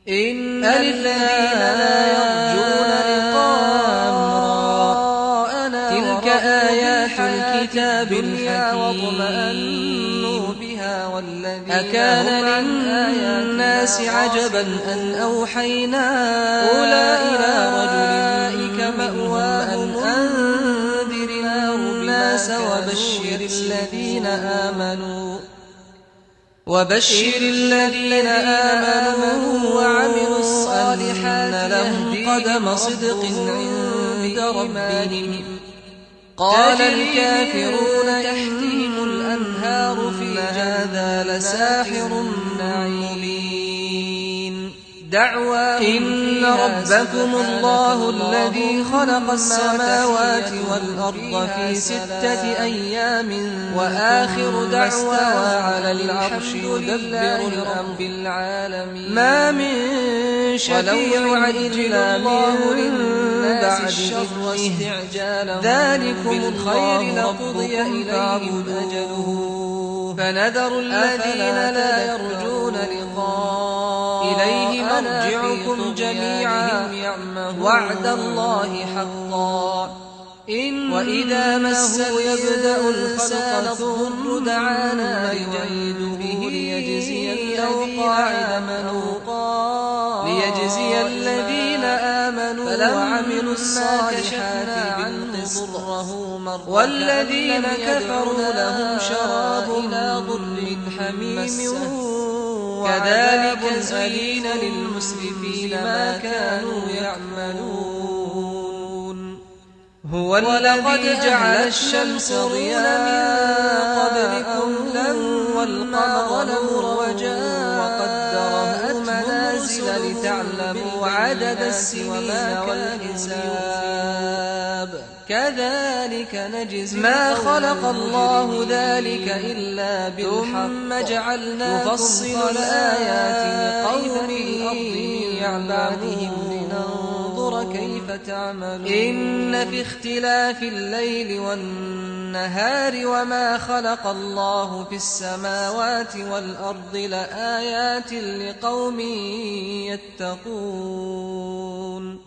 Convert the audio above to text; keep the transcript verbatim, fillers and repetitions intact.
إن الذين لا يرجون لقاءنا تلك آيات الكتاب الحكيم أكان للناس عجبا أن أوحينا إلى رجل مأواهم أن أنذر الناس وبشر الذين آمنوا وبشر الذين آمنوا وعملوا الصالحات لهم قدم صدق عند ربهم. قال الكافرون تحتهم الأنهار في هذا لساحر مبين دعواهم إن ربكم الله الذي خلق السماوات والأرض في ستة أيام وآخر دعوانا على العرش يدبر الأمر العالمين ما من شفيع إلا الله بعد إذنه ذلكم الخير لقضي إليهم أجله فنذر الذين لا يرجون لقاء إليه مرجعكم جميعا وعد الله حقا إن وإذا مسه يبدأ الخلق ثم دعانا يعيد به ليجزي الأوقاع ليجزي الذين آمنوا وعملوا الصالحات بالقسط والذين كفروا لهم شراب من حميم كذلك زين للمسرفين ما كانوا يعملون هو الذي جعل الشمس ضياء قبلكم والقمر نورا وقدره منازل لتعلموا عدد السنين والحساب كذلك نجزي ما خلق الله ذلك إلا بالحق ثم جعلناكم نفصل الآيات لقوم يعلمون لننظر كيف تعملون إن في اختلاف الليل والنهار وما خلق الله في السماوات والأرض لآيات لقوم يتقون